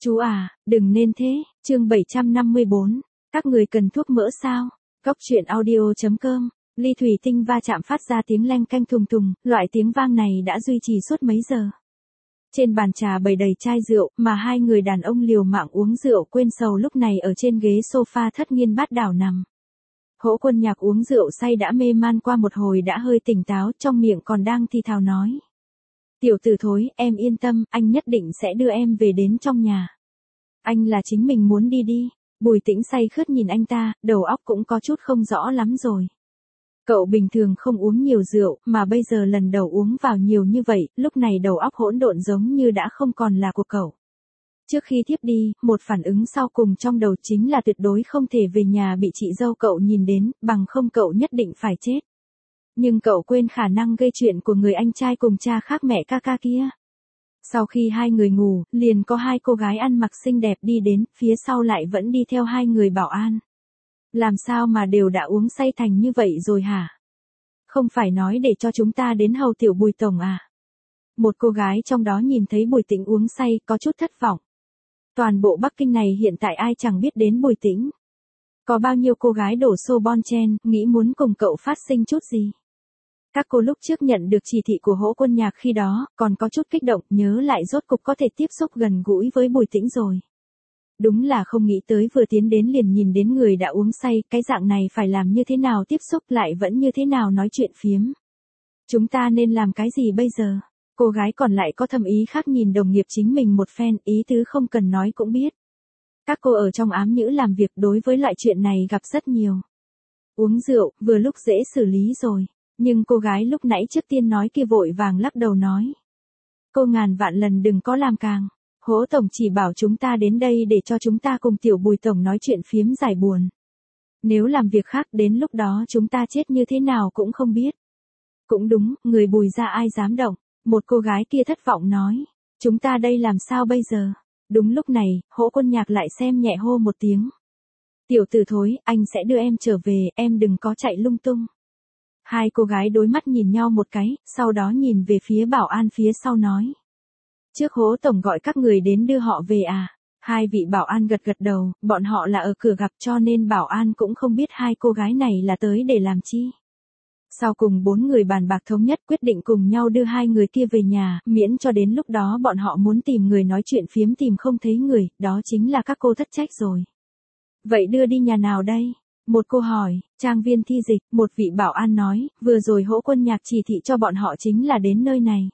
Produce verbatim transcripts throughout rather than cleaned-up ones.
Chú à, đừng nên thế, chương bảy trăm năm mươi bốn, các người cần thuốc mỡ sao? Cốc truyện audio.com, ly thủy tinh va chạm phát ra tiếng leng canh thùng thùng, loại tiếng vang này đã duy trì suốt mấy giờ. Trên bàn trà bày đầy chai rượu, mà hai người đàn ông liều mạng uống rượu quên sầu lúc này ở trên ghế sofa thất nghiên bát đảo nằm. Hỗ Quân Nhạc uống rượu say đã mê man qua một hồi đã hơi tỉnh táo, trong miệng còn đang thì thào nói. Tiểu tử thối, em yên tâm, anh nhất định sẽ đưa em về đến trong nhà. Anh là chính mình muốn đi đi. Bùi Tĩnh say khướt nhìn anh ta, đầu óc cũng có chút không rõ lắm rồi. Cậu bình thường không uống nhiều rượu, mà bây giờ lần đầu uống vào nhiều như vậy, lúc này đầu óc hỗn độn giống như đã không còn là của cậu. Trước khi thiếp đi, một phản ứng sau cùng trong đầu chính là tuyệt đối không thể về nhà bị chị dâu cậu nhìn đến, bằng không cậu nhất định phải chết. Nhưng cậu quên khả năng gây chuyện của người anh trai cùng cha khác mẹ ca ca kia. Sau khi hai người ngủ, liền có hai cô gái ăn mặc xinh đẹp đi đến, phía sau lại vẫn đi theo hai người bảo an. Làm sao mà đều đã uống say thành như vậy rồi hả? Không phải nói để cho chúng ta đến hầu tiểu Bùi tổng à? Một cô gái trong đó nhìn thấy Bùi Tĩnh uống say, có chút thất vọng. Toàn bộ Bắc Kinh này hiện tại ai chẳng biết đến Bùi Tĩnh. Có bao nhiêu cô gái đổ xô bon chen, nghĩ muốn cùng cậu phát sinh chút gì. Các cô lúc trước nhận được chỉ thị của Hỗ Quân Nhạc khi đó, còn có chút kích động, nhớ lại rốt cục có thể tiếp xúc gần gũi với Bùi Tĩnh rồi. Đúng là không nghĩ tới vừa tiến đến liền nhìn đến người đã uống say, cái dạng này phải làm như thế nào tiếp xúc lại vẫn như thế nào nói chuyện phiếm. Chúng ta nên làm cái gì bây giờ? Cô gái còn lại có thâm ý khác nhìn đồng nghiệp chính mình một phen, ý tứ không cần nói cũng biết. Các cô ở trong ám nhữ làm việc đối với loại chuyện này gặp rất nhiều. Uống rượu, vừa lúc dễ xử lý rồi. Nhưng cô gái lúc nãy trước tiên nói kia vội vàng lắc đầu nói. Cô ngàn vạn lần đừng có làm càng. Hỗ tổng chỉ bảo chúng ta đến đây để cho chúng ta cùng tiểu Bùi tổng nói chuyện phiếm giải buồn. Nếu làm việc khác đến lúc đó chúng ta chết như thế nào cũng không biết. Cũng đúng, người Bùi ra ai dám động. Một cô gái kia thất vọng nói. Chúng ta đây làm sao bây giờ? Đúng lúc này, Hỗ Quân Nhạc lại xem nhẹ hô một tiếng. Tiểu tử thối, anh sẽ đưa em trở về, em đừng có chạy lung tung. Hai cô gái đối mắt nhìn nhau một cái, sau đó nhìn về phía bảo an phía sau nói. Trước Hỗ tổng gọi các người đến đưa họ về à? Hai vị bảo an gật gật đầu, bọn họ là ở cửa gặp cho nên bảo an cũng không biết hai cô gái này là tới để làm chi. Sau cùng bốn người bàn bạc thống nhất quyết định cùng nhau đưa hai người kia về nhà, miễn cho đến lúc đó bọn họ muốn tìm người nói chuyện phiếm tìm không thấy người, đó chính là các cô thất trách rồi. Vậy đưa đi nhà nào đây? Một cô hỏi, trang viên thi dịch, một vị bảo an nói, vừa rồi Hỗ Quân Nhạc chỉ thị cho bọn họ chính là đến nơi này.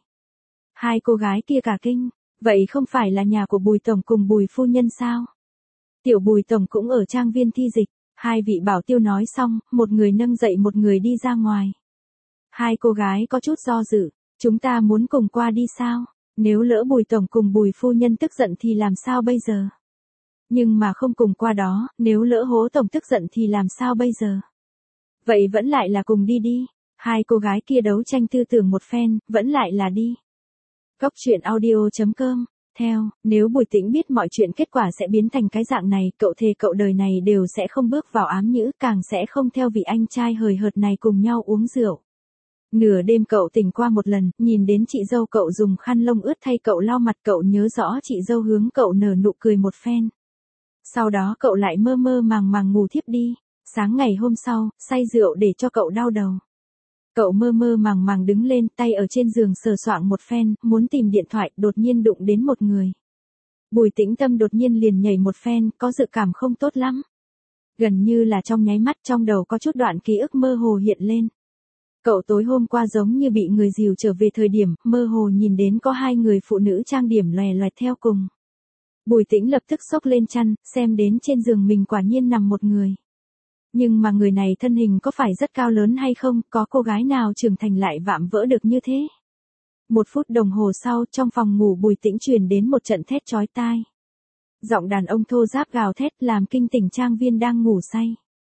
Hai cô gái kia cả kinh, vậy không phải là nhà của Bùi tổng cùng Bùi phu nhân sao? Tiểu Bùi tổng cũng ở trang viên thi dịch, hai vị bảo tiêu nói xong, một người nâng dậy một người đi ra ngoài. Hai cô gái có chút do dự, chúng ta muốn cùng qua đi sao? Nếu lỡ Bùi tổng cùng Bùi phu nhân tức giận thì làm sao bây giờ? Nhưng mà không cùng qua đó, nếu lỡ Hỗ tổng tức giận thì làm sao bây giờ? Vậy vẫn lại là cùng đi đi. Hai cô gái kia đấu tranh tư tưởng một phen, vẫn lại là đi. Cốc truyện audio.com, theo, nếu Bùi Tĩnh biết mọi chuyện kết quả sẽ biến thành cái dạng này, cậu thề cậu đời này đều sẽ không bước vào ám nhữ, càng sẽ không theo vị anh trai hời hợt này cùng nhau uống rượu. Nửa đêm cậu tỉnh qua một lần, nhìn đến chị dâu cậu dùng khăn lông ướt thay cậu lau mặt, cậu nhớ rõ chị dâu hướng cậu nở nụ cười một phen. Sau đó cậu lại mơ mơ màng màng ngủ thiếp đi. Sáng ngày hôm sau, say rượu để cho cậu đau đầu. Cậu mơ mơ màng màng đứng lên, tay ở trên giường sờ soạng một phen, muốn tìm điện thoại, đột nhiên đụng đến một người. Bùi Tĩnh tâm đột nhiên liền nhảy một phen, có dự cảm không tốt lắm. Gần như là trong nháy mắt trong đầu có chút đoạn ký ức mơ hồ hiện lên. Cậu tối hôm qua giống như bị người dìu trở về thời điểm, mơ hồ nhìn đến có hai người phụ nữ trang điểm lòe loẹt theo cùng. Bùi Tĩnh lập tức xốc lên chăn, xem đến trên giường mình quả nhiên nằm một người. Nhưng mà người này thân hình có phải rất cao lớn hay không, có cô gái nào trưởng thành lại vạm vỡ được như thế? Một phút đồng hồ sau, trong phòng ngủ Bùi Tĩnh truyền đến một trận thét chói tai. Giọng đàn ông thô ráp gào thét làm kinh tỉnh trang viên đang ngủ say.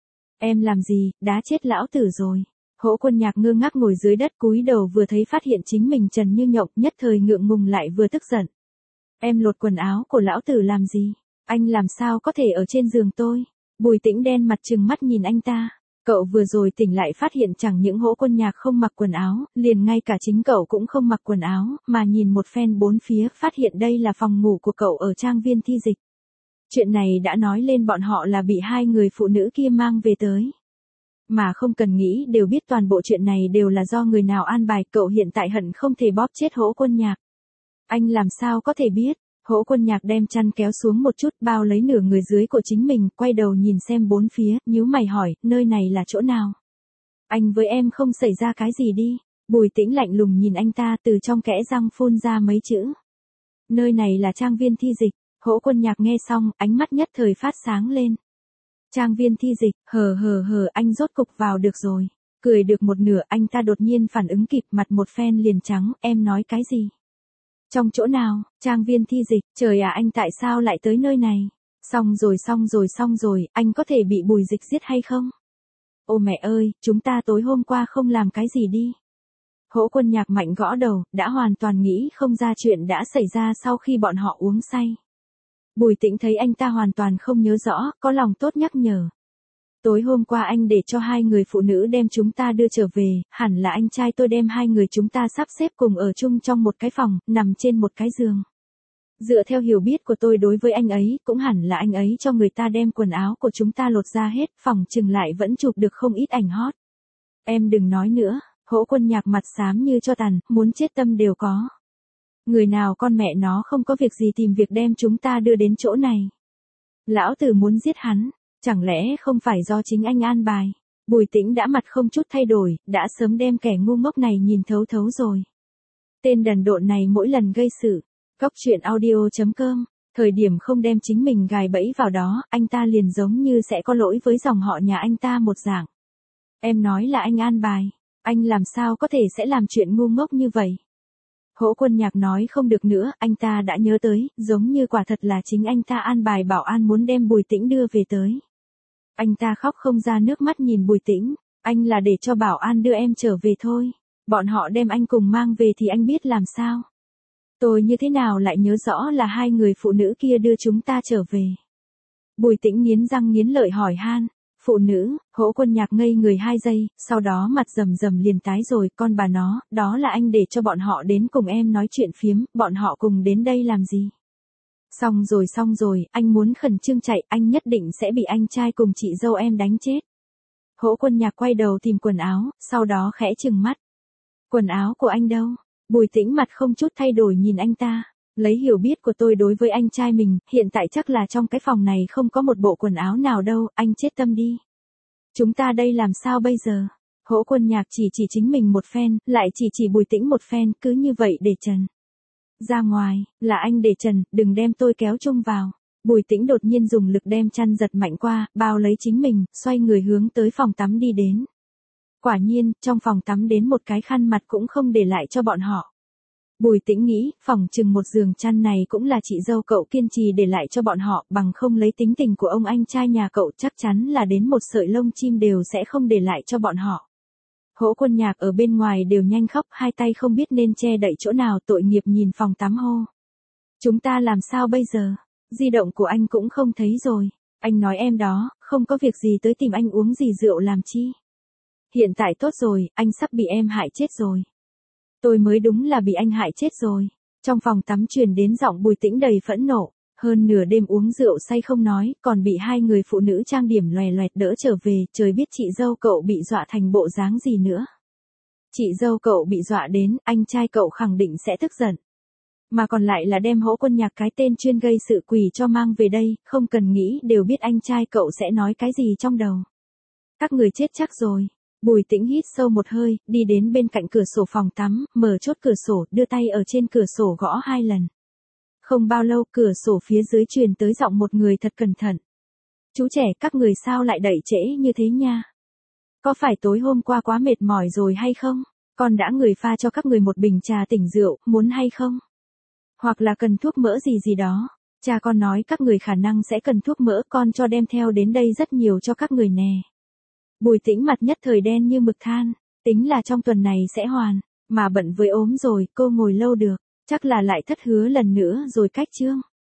Em làm gì, đá chết lão tử rồi. Hỗ Quân Nhạc ngơ ngác ngồi dưới đất cúi đầu vừa thấy phát hiện chính mình trần như nhộng, nhất thời ngượng ngùng lại vừa tức giận. Em lột quần áo của lão tử làm gì? Anh làm sao có thể ở trên giường tôi? Bùi Tĩnh đen mặt trừng mắt nhìn anh ta. Cậu vừa rồi tỉnh lại phát hiện chẳng những Hỗ Quân Nhạc không mặc quần áo, liền ngay cả chính cậu cũng không mặc quần áo, mà nhìn một phen bốn phía phát hiện đây là phòng ngủ của cậu ở trang viên Thi Dịch. Chuyện này đã nói lên bọn họ là bị hai người phụ nữ kia mang về tới. Mà không cần nghĩ đều biết toàn bộ chuyện này đều là do người nào an bài, cậu hiện tại hận không thể bóp chết Hỗ Quân Nhạc. Anh làm sao có thể biết? Hỗ Quân Nhạc đem chăn kéo xuống một chút, bao lấy nửa người dưới của chính mình, quay đầu nhìn xem bốn phía, nhíu mày hỏi, nơi này là chỗ nào? Anh với em không xảy ra cái gì đi. Bùi Tĩnh lạnh lùng nhìn anh ta, từ trong kẽ răng phun ra mấy chữ. Nơi này là trang viên Thi Dịch. Hỗ Quân Nhạc nghe xong, ánh mắt nhất thời phát sáng lên. Trang viên Thi Dịch, hờ hờ hờ, anh rốt cục vào được rồi. Cười được một nửa, anh ta đột nhiên phản ứng kịp, mặt một phen liền trắng, em nói cái gì? Trong chỗ nào? Trang viên Thi Dịch, trời à, anh tại sao lại tới nơi này? Xong rồi xong rồi xong rồi, anh có thể bị Bùi Dịch giết hay không? Ô mẹ ơi, chúng ta tối hôm qua không làm cái gì đi. Hỗ Quân Nhạc mạnh gõ đầu, đã hoàn toàn nghĩ không ra chuyện đã xảy ra sau khi bọn họ uống say. Bùi Tĩnh thấy anh ta hoàn toàn không nhớ rõ, có lòng tốt nhắc nhở. Tối hôm qua anh để cho hai người phụ nữ đem chúng ta đưa trở về, hẳn là anh trai tôi đem hai người chúng ta sắp xếp cùng ở chung trong một cái phòng, nằm trên một cái giường. Dựa theo hiểu biết của tôi đối với anh ấy, cũng hẳn là anh ấy cho người ta đem quần áo của chúng ta lột ra hết, phòng chừng lại vẫn chụp được không ít ảnh hot. Em đừng nói nữa, Hỗ Quân Nhạc mặt xám như cho tàn, muốn chết tâm đều có. Người nào con mẹ nó không có việc gì tìm việc đem chúng ta đưa đến chỗ này. Lão tử muốn giết hắn, chẳng lẽ không phải do chính anh an bài. Bùi Tĩnh đã mặt không chút thay đổi, đã sớm đem kẻ ngu ngốc này nhìn thấu thấu rồi. Tên đần độn này mỗi lần gây sự. Cóc truyện audio chấm com, thời điểm không đem chính mình gài bẫy vào đó, anh ta liền giống như sẽ có lỗi với dòng họ nhà anh ta một dạng. Em nói là anh an bài, anh làm sao có thể sẽ làm chuyện ngu ngốc như vậy. Hỗ Quân Nhạc nói không được nữa, anh ta đã nhớ tới, giống như quả thật là chính anh ta an bài bảo an muốn đem Bùi Tĩnh đưa về tới. Anh ta khóc không ra nước mắt nhìn Bùi Tĩnh, anh là để cho bảo an đưa em trở về thôi. Bọn họ đem anh cùng mang về thì anh biết làm sao. Tôi như thế nào lại nhớ rõ là hai người phụ nữ kia đưa chúng ta trở về. Bùi Tĩnh nghiến răng nghiến lợi hỏi han. Phụ nữ, Hỗ Quân Nhạc ngây người hai giây, sau đó mặt rầm rầm liền tái rồi, con bà nó, đó là anh để cho bọn họ đến cùng em nói chuyện phiếm, bọn họ cùng đến đây làm gì? Xong rồi xong rồi, anh muốn khẩn trương chạy, anh nhất định sẽ bị anh trai cùng chị dâu em đánh chết. Hỗ Quân Nhạc quay đầu tìm quần áo, sau đó khẽ trừng mắt. Quần áo của anh đâu? Bùi Tĩnh mặt không chút thay đổi nhìn anh ta. Lấy hiểu biết của tôi đối với anh trai mình, hiện tại chắc là trong cái phòng này không có một bộ quần áo nào đâu, anh chết tâm đi. Chúng ta đây làm sao bây giờ? Hỗ Quân Nhạc chỉ chỉ chính mình một phen, lại chỉ chỉ Bùi Tĩnh một phen, cứ như vậy để trần. Ra ngoài, là anh để trần, đừng đem tôi kéo chung vào. Bùi Tĩnh đột nhiên dùng lực đem chăn giật mạnh qua, bao lấy chính mình, xoay người hướng tới phòng tắm đi đến. Quả nhiên, trong phòng tắm đến một cái khăn mặt cũng không để lại cho bọn họ. Bùi Tĩnh nghĩ, phòng chừng một giường chăn này cũng là chị dâu cậu kiên trì để lại cho bọn họ, bằng không lấy tính tình của ông anh trai nhà cậu chắc chắn là đến một sợi lông chim đều sẽ không để lại cho bọn họ. Hỗ Quân Nhạc ở bên ngoài đều nhanh khóc, hai tay không biết nên che đậy chỗ nào, tội nghiệp nhìn phòng tắm hô. Chúng ta làm sao bây giờ? Di động của anh cũng không thấy rồi. Anh nói em đó, không có việc gì tới tìm anh uống gì rượu làm chi. Hiện tại tốt rồi, anh sắp bị em hại chết rồi. Tôi mới đúng là bị anh hại chết rồi. Trong phòng tắm truyền đến giọng Bùi Tĩnh đầy phẫn nộ. Hơn nửa đêm uống rượu say không nói, còn bị hai người phụ nữ trang điểm loè loẹt đỡ trở về, trời biết chị dâu cậu bị dọa thành bộ dáng gì nữa. Chị dâu cậu bị dọa đến, anh trai cậu khẳng định sẽ tức giận. Mà còn lại là đem Hỗ Quân Nhạc cái tên chuyên gây sự quỷ cho mang về đây, không cần nghĩ đều biết anh trai cậu sẽ nói cái gì trong đầu. Các người chết chắc rồi. Bùi Tĩnh hít sâu một hơi, đi đến bên cạnh cửa sổ phòng tắm, mở chốt cửa sổ, đưa tay ở trên cửa sổ gõ hai lần. Không bao lâu, cửa sổ phía dưới truyền tới giọng một người thật cẩn thận. Chú trẻ, các người sao lại đẩy trễ như thế nha? Có phải tối hôm qua quá mệt mỏi rồi hay không? Con đã người pha cho các người một bình trà tỉnh rượu, muốn hay không? Hoặc là cần thuốc mỡ gì gì đó. Cha con nói các người khả năng sẽ cần thuốc mỡ, con cho đem theo đến đây rất nhiều cho các người nè. Bùi Tĩnh mặt nhất thời đen như mực than, tính là trong tuần này sẽ hoàn, mà bận với ốm rồi, cô ngồi lâu được, chắc là lại thất hứa lần nữa rồi cách chương.